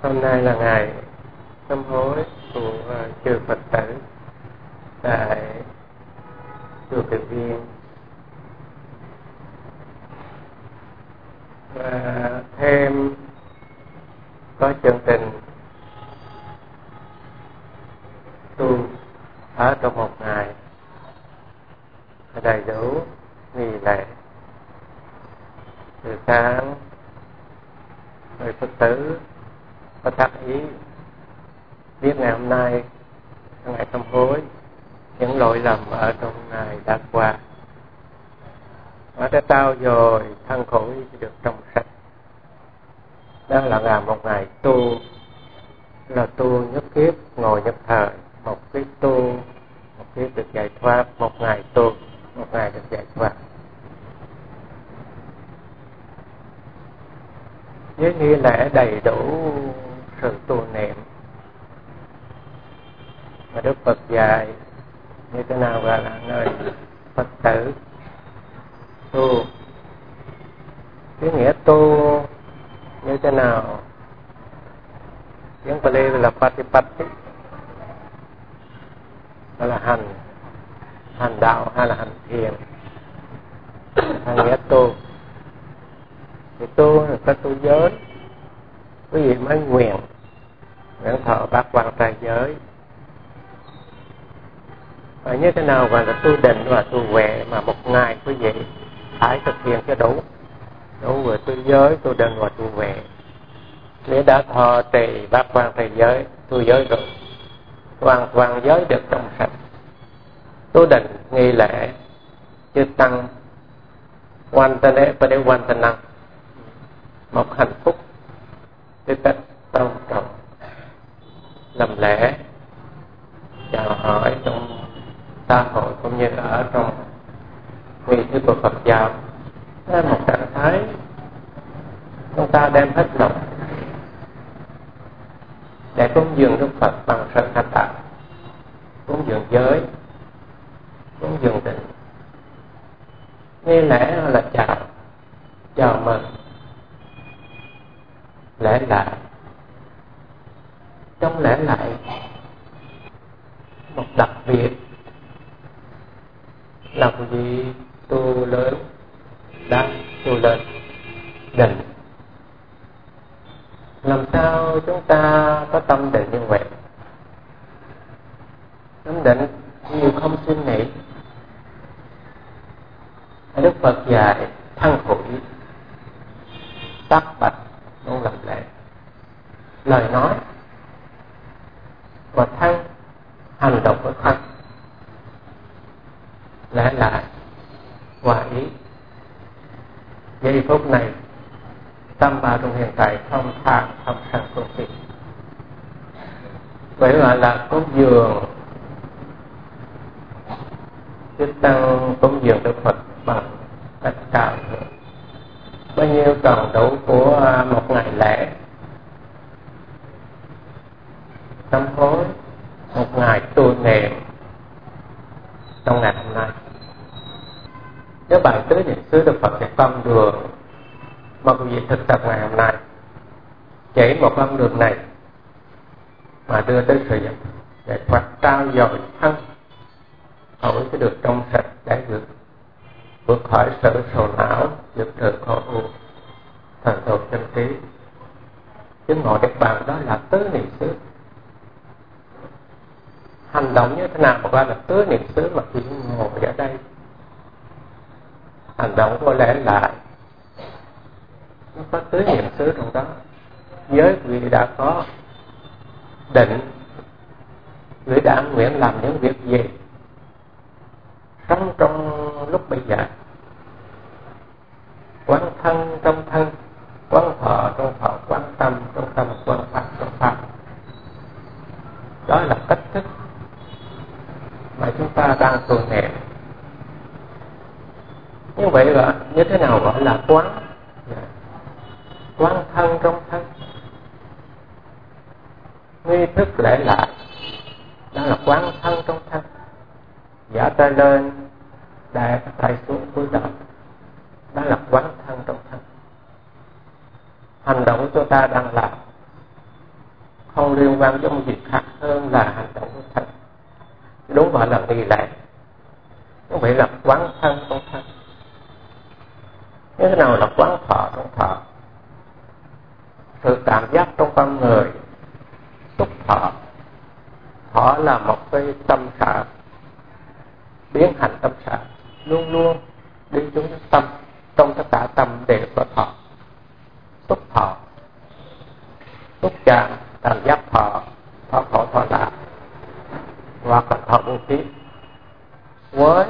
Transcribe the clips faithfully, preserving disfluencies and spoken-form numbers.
Hôm nay là ngày sám hối của chư Phật tử tại chùa Từ Viên, và thêm có chương trình tu ở trong một ngày đầy đủ nghi lễ. Từ sáng người Phật tử có tác ý biết ngày hôm nay là ngày sám hối những lỗi lầm ở trong ngày đã qua, và đã trao dồi thân khổ được trong sạch. Đó là ngày một ngày tu, là tu nhất kiếp ngồi nhất thời, một kiếp tu một kiếp được giải thoát, một ngày tu một ngày được giải thoát. Với nghi lễ đầy đủ sự tu niệm mà Đức Phật dạy như thế nào gọi là nơi Phật tử tu. Cái nghĩa tu như thế nào? Tiếng Pali là Patipatti, đó là hành hành đạo hay là hành thiền. Hay nghĩa tu thì tu là có tu giới. Quý vị mới nguyện nguyện thọ bát quan trai giới. Và như thế nào gọi là tu định và tu huệ mà một ngày quý vị phải thực hiện cho đủ đủ vừa tu giới, tu định và tu huệ. Nếu đã thọ trì bát quan trai giới, tu giới rồi, hoàn toàn giới được trong sạch. Tu định nghi lễ chư tăng hoàn thành lễ và để hoàn thành năng một hạnh phúc với cách tôn trọng, làm lễ chào hỏi trong xã hội cũng như ở trong nghi thức của Phật giáo. Đó là một trạng thái chúng ta đem hết lòng để cúng dường Đức Phật bằng sự thành tạo, cúng dường giới, cúng dường định. Nghi lễ là chào chào mừng, lễ lại. Trong lễ lại một đặc biệt là quý vị tu lớn đã tu lên định. Làm sao chúng ta có tâm định như vậy? Tâm định nhiều không suy nghĩ. Đức Phật dạy thân khủi tắc bạch không làm lễ, lời nói và thân hành động của thân lẽ lại hòa ý. Giây phút này tâm ba trong hiện tại không tham không sân không si. Vậy gọi là cúng dường chư tăng, cúng dường Đức Phật bằng cách cao thượng. Bao nhiêu cần đủ của một ngày lễ sám hối, một ngày tu niệm trong ngày hôm nay. Nếu bài tứ niệm xứ Đức Phật sẽ con đường mà quý vị thực tập ngày hôm nay, chỉ một con đường này mà đưa tới sự giải để Phật trao dồi thân khỏi sẽ được trong sạch để vượt vượt khỏi sự sầu não, vượt trừ khổ u, thần thụ chân trí. Chứng ngộ Niết Bàn đó là tứ niệm xứ. Hành động như thế nào mà gọi là tứ niệm xứ mà quý vị ngồi ở đây? Hành động của lẽ lại nó có tứ niệm xứ trong đó. Giới quý vị đã có định, quý vị đã nguyện làm những việc gì sống trong lúc bây giờ. Quán thân trong thân, quán thọ trong thọ, quán tâm trong tâm, quán pháp trong pháp. Đó là cách thức mà chúng ta đang tu niệm. Như vậy là như thế nào gọi là quán? Quán thân trong thân, nghi thức lễ lại, đó là quán thân trong thân. Giả tay lên, đè tay xuống cúi đầu, đó là quán thân trong thân. Hành động của chúng ta đang làm không liên quan đến một gì khác hơn là hành động của thân. Đúng gọi là nghi lễ, không phải là quán thân trong thân. Như thế nào là quán thọ trong thọ? Sự cảm giác trong con người, xúc thọ. Thọ là một cái tâm sở, biến hành tâm sở, luôn luôn đi xuống tâm. Trong tất cả tâm đều có thọ. Xúc thọ, xúc chạm, cảm giác thọ, thọ khổ thọ lạc, hoặc là thọ vô trí. Với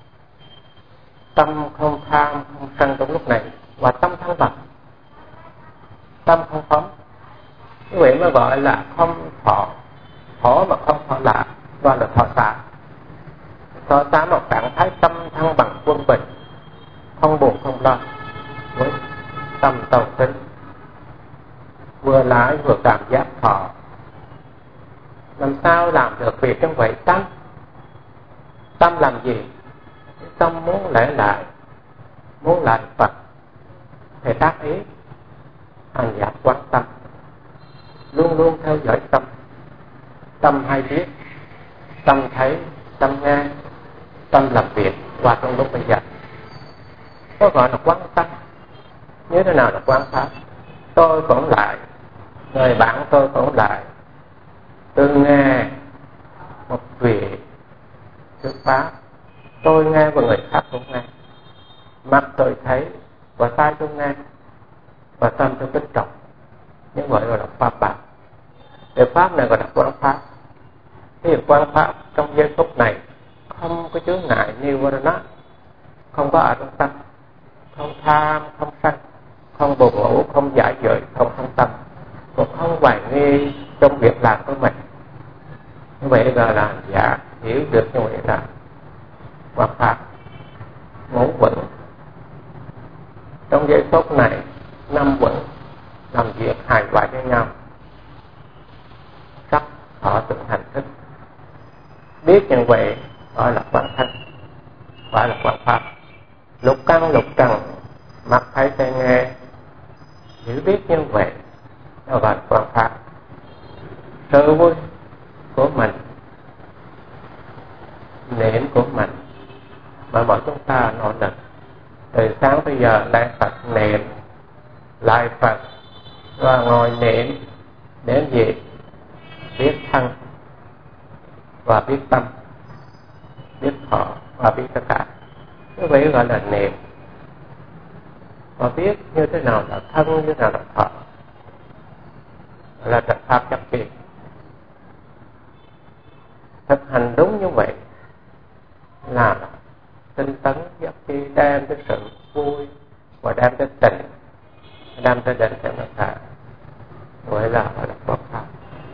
tâm không tham, không sân trong lúc này, và tâm thăng bằng, tâm không phóng, như vậy mới gọi là không thọ. Thọ mà không thọ lạc, gọi là thọ xả. Thọ xả một trạng thái tâm thăng bằng quân bình, không buồn không lo, với tâm cầu kính, vừa lái vừa cảm giác thọ. Làm sao làm được việc trong vậy tâm? Tâm làm gì? Tâm muốn lễ lại, muốn lại Phật, thì tác ý hành giác quán tâm, luôn luôn theo dõi tâm. Tâm hay biết, tâm thấy, tâm nghe, tâm làm việc qua trong lúc bây giờ. Có gọi là quán tâm. Như thế nào là quán pháp? Tôi cũng lại, người bạn tôi cũng lại, tôi nghe một vị thuyết pháp, tôi nghe và người khác cũng nghe, mắt tôi thấy và tai tôi nghe và tâm tôi kính trọng. Như vậy gọi là pháp bản. Điều pháp này gọi là quán pháp. Cái việc quán pháp trong giây phút này không có chướng ngại nirvana, không có ở trong tâm, không tham, không sân, không buồn ngủ, không giải dời, không thông tâm, cũng không hoài nghi trong việc làm của mình. Như vậy gọi là giả hiểu được như vậy là quán pháp. Ngủ vững trong giây phút này, năm vững làm việc hài hòa với nhau, sắc thọ từng hành thức. Biết như vậy gọi là quán thân, gọi là quán pháp. Lục căn lục trần, mắt thấy tai nghe, hiểu biết như vậy đó gọi là quán pháp. Sự vui của mình, niệm của mình mà mọi chúng ta nỗ lực từ sáng tới giờ lại Phật niệm, lại Phật và ngồi niệm đến gì? Biết thân và biết tâm, biết thọ và biết tất cả. Như vậy gọi là niệm. Và biết như thế nào là thân, như thế nào là thọ, là trật pháp chấp kỳ. Thực hành đúng như vậy là tinh tấn giác chi, đem tới sự vui và đem tới tình, đem tới định cho người ta. Vậy là gọi là Phật pháp.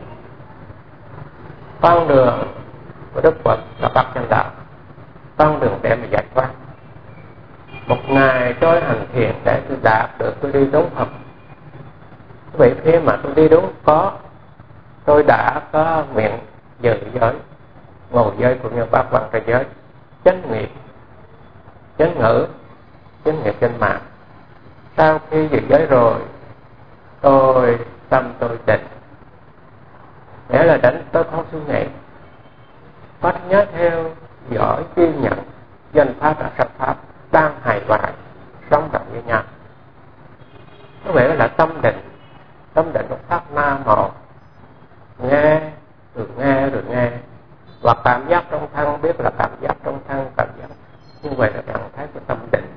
Con đường của Đức Phật là Bát Chánh đạo, con đường để mà giải thoát. Một ngày tôi hành thiền để tôi đạt được, tôi đi đúng hợp. Vậy khi mà tôi đi đúng có, tôi đã có nguyện giữ giới, ngồi giới cũng như bát văn trai giới, chánh nghiệp, chánh ngữ, chánh nghiệp chánh mạng. Sau khi giữ giới rồi, tôi tâm tôi định. Nghĩa là định tôi không suy nghĩ, có nhớ theo dõi ghi nhận danh pháp và sắc pháp đang hài hòa sống động với nhau. Có vẻ là tâm định. Tâm định một pháp na một, nghe rồi nghe rồi nghe, và cảm giác trong thân, biết là cảm giác trong thân, cảm giác như vậy là trạng thái của tâm định.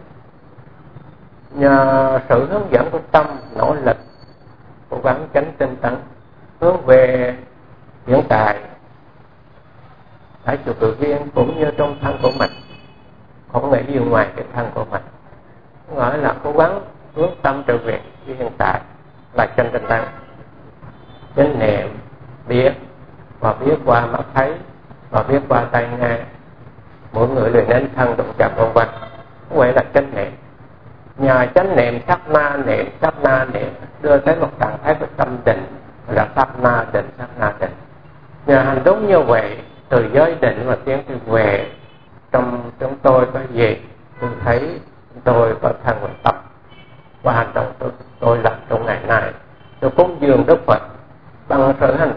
Nhờ sự hướng dẫn của tâm, nỗ lực cố gắng tránh tinh tấn hướng về hiện tại tại chủ tự viên cũng như trong thân của mình, không nghĩ gì ngoài cái thân của mình, gọi là cố gắng hướng tâm trở về với hiện tại là chân tinh tấn. Chánh niệm biết và biết qua mắt thấy và biết qua tai nghe, mỗi người luyện đến thân động chạm vân vân, vậy là chánh niệm. Nhờ chánh niệm sát na niệm sát na niệm đưa tới một trạng thái của tâm định là sát na định sát na định. Nhờ hành đúng như vậy, từ giới định và tiến tới về trong chúng tôi có gì, tôi thấy tôi có thân và tâm và hành động tôi, tôi làm trong ngày này. Tôi cúng dường Đức Phật bằng sự hành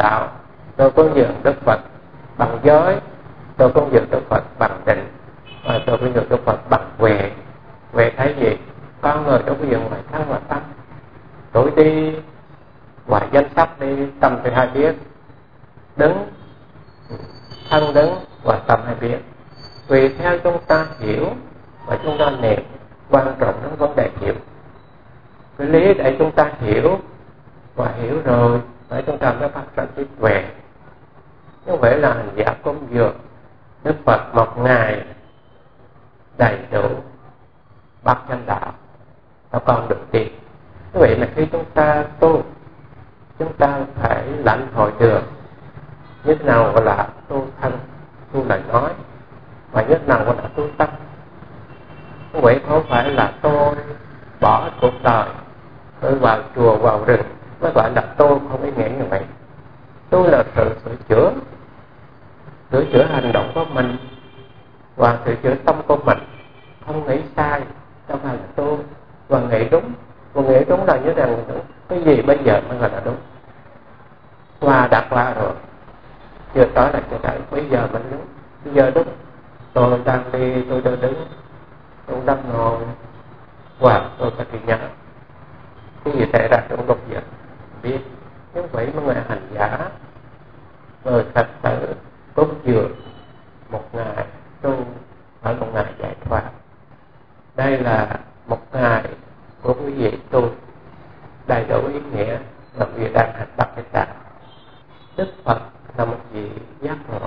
tôi cúng dường Đức Phật bằng giới, tôi cúng dường Đức Phật bằng định, và tôi cúng dường Đức Phật bằng huệ. Huệ thấy gì? Con người đâu có dường ngoài thân và tâm. Tôi đi ngoài danh sách đi, tâm thì hay biết. Đứng, thân đứng và tâm hay biết. Tùy theo chúng ta hiểu và chúng ta niệm, quan trọng đến vấn đề hiểu. Cái lý để chúng ta hiểu và hiểu rồi để chúng ta mới phát triển trí tuệ. Như vậy là hành giả cúng dường Đức Phật một ngày đầy đủ bát chánh đạo và con được đi. Như vậy là khi chúng ta tu, chúng ta phải lãnh hội được như thế nào gọi là tu thân, tu lời nói, và như thế nào gọi là tu tâm. Như vậy không phải là tôi bỏ cuộc đời, tôi vào chùa vào rừng mới gọi là tôi, không ý nghĩa như vậy. Tu là sự sửa chữa, sửa chữa hành động của mình và sửa chữa tâm của mình, không nghĩ sai, không phải là tu, và nghĩ đúng. Và nghĩ đúng là như rằng cái gì bây giờ mới gọi là đúng. Qua đã qua rồi, chưa tới là chưa tới, bây giờ mình đúng, bây giờ đúng. Tôi đang đi, tôi đang đứng, tôi đang ngồi, và tôi có thể nhớ cái gì xảy ra trong lúc giờ biết. Như vậy mà người hành giả, người thật sự cúng dường một ngày tu ở một ngày giải thoát. Đây là một ngày của quý vị tu đầy đủ ý nghĩa và quý vị đang hành tập cái đạo. Đức Phật là một vị giác ngộ,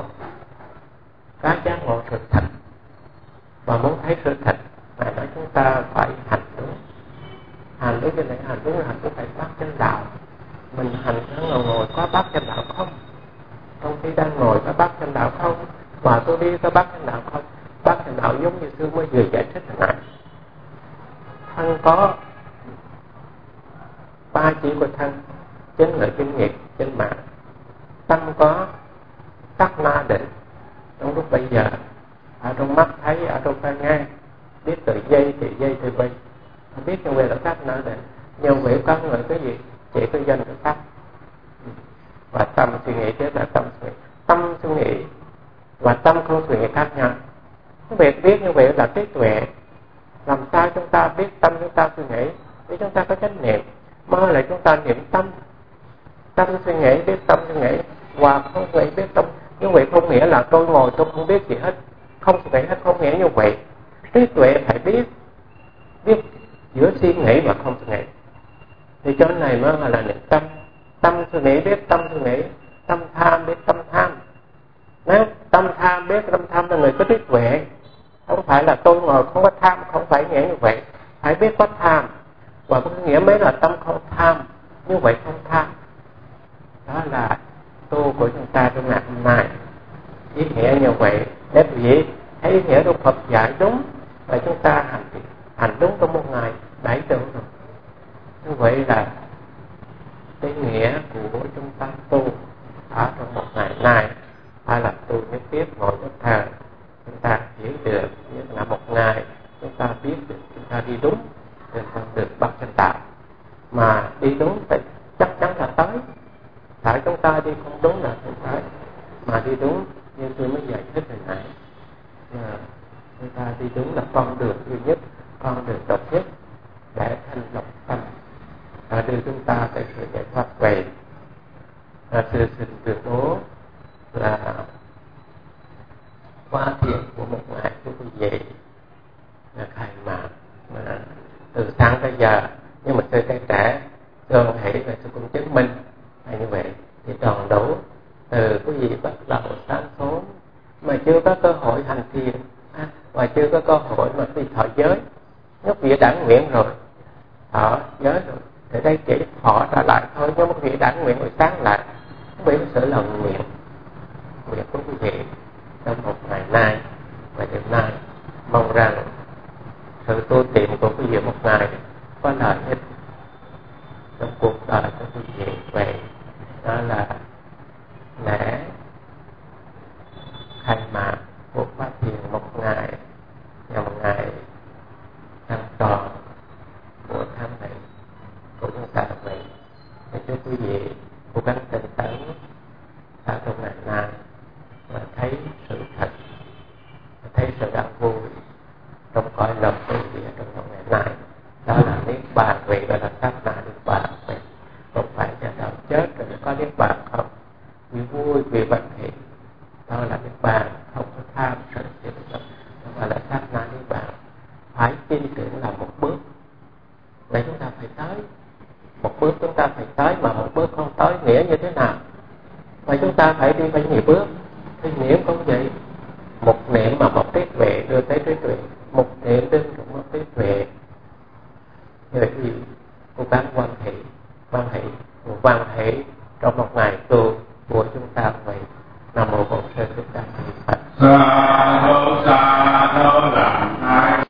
cái giác ngộ sự thật, và muốn thấy sự thật phải nói chúng ta phải hành đúng. Hành đúng cái này, hành đúng là hành đúng phải bát chánh đạo. Mình hành đang ngồi ngồi có bát chánh đạo không? Trong khi đang ngồi có bát chánh đạo không? Và tôi đi có bát chánh đạo không? Bát chánh đạo giống như xưa mới vừa giải thích hồi nãy. Thân có ba chỉ của thân: chánh lợi, chánh nghiệp, chánh mạng. Tâm có sắc na định, trong lúc bây giờ, ở trong mắt thấy, ở trong tai nghe, biết từ giây từ giây từ bây, không biết như vậy là sắc na định. Nhưng vậy có người cái gì chỉ có danh cái sắc, và tâm suy nghĩ tiếp là tâm suy nghĩ. Tâm suy nghĩ và tâm không suy nghĩ khác nhau. Cái việc biết như vậy là trí tuệ. Làm sao chúng ta biết tâm chúng ta suy nghĩ? Vì chúng ta có chánh niệm, mơ là chúng ta niệm tâm. Tâm suy nghĩ, biết tâm suy nghĩ, và không suy nghĩ biết tâm. Như vậy không nghĩa là tôi ngồi tôi không biết gì hết, không suy nghĩ hết, không nghĩa như vậy. Trí tuệ phải biết, biết giữa suy nghĩ và không suy nghĩ. Thì chỗ này mới là niệm tâm. Tâm suy nghĩ biết tâm suy nghĩ, tâm tham biết tâm tham. Nếu tâm tham biết tâm tham là người có trí tuệ. Không phải là tôi ngồi không có tham, không phải nghĩa như vậy. Phải biết có tham, và có nghĩa mấy là tâm không tham, như vậy không tham. Đó là tu của chúng ta trong ngày hôm nay. Ý nghĩa như vậy, để quý vị thấy ý nghĩa Đức Phật dạy đúng, và chúng ta hành hành đúng trong một ngày đại tưởng rồi. Như vậy là cái nghĩa của chúng ta tu ở trong một ngày này, hay là tu nhất tiếp ngồi nhất thời, chúng ta hiểu được như là một ngày chúng ta biết được chúng ta đi đúng trên con đường bát chánh đạo. Mà đi đúng thì chắc chắn là tới. Tại chúng ta đi không đúng là không tới. Mà đi đúng như tôi mới giải thích hồi nãy, chúng ta đi đúng là con đường duy nhất, con đường độc nhất để thanh lọc tâm, và đưa chúng ta tới sự giải thoát về. Và sự xin tuyên bố là qua thiền của một ngày của quý vị là khai mạc mà từ sáng tới giờ, nhưng mà tôi thấy trẻ tôi hãy về sự cũng chứng minh là như vậy thì tròn đủ. Từ quý vị bắt đầu sáng sớm mà chưa có cơ hội hành thiền, à, và chưa có cơ hội mà đi thọ giới, lúc vị đã nguyện rồi thọ giới rồi thì đây chỉ họ trả lại thôi. Nhưng mà quý vị đã nguyện rồi sáng lại bởi sự lòng nguyện nguyện của quý vị trong một ngày nay và đêm nay. Mong rằng sự tu tiệm của quý vị một ngày có lợi ích trong cuộc đời của quý vị. Vậy đó là lễ khai mạc của Pháp Thiền một ngày, nhằm ngày tháng tròn của tháng này của chúng ta vậy. Thì chúc quý vị cố gắng tinh tấn, tạo vậy chúng ta phải tới. Một bước chúng ta phải tới, mà một bước không tới nghĩa như thế nào? Vậy chúng ta phải đi phải nhiều bước. Thì niệm cũng vậy, một niệm mà một trí tuệ đưa tới trí tuệ, một niệm đưa cũng một trí tuệ. Vậy thì cố gắng quan hệ, quan hệ, quan hệ trong một ngày tu của chúng ta vậy. Nam mô Bổn Sư Thích Ca Mâu Ni Phật.